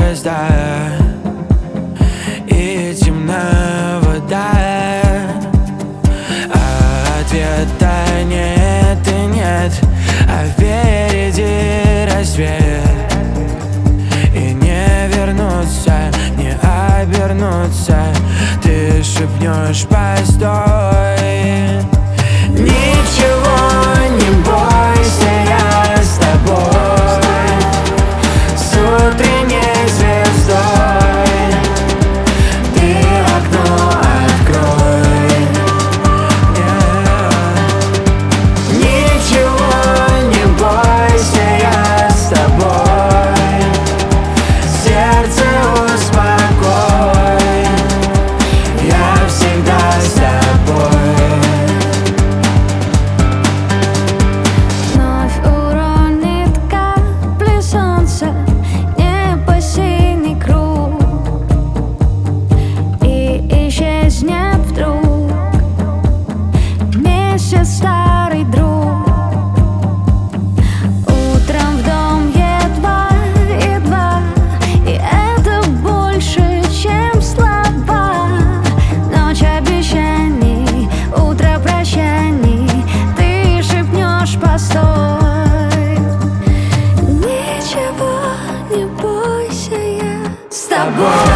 звезда и темная вода, а ответа нет и нет, а впереди рассвет. И не вернуться, не обернуться, ты шепнешь постой. Ничего не бойся, я с тобой, с утренней звездой. Ты окно открой, Ничего не бойся, я с тобой, сердце успокой, я всегда с тобой. Старый друг, утром в дом едва, и это больше, чем слова. Ночь обещаний, утро прощаний, ты шепнешь постой. Ничего не бойся, я с тобой.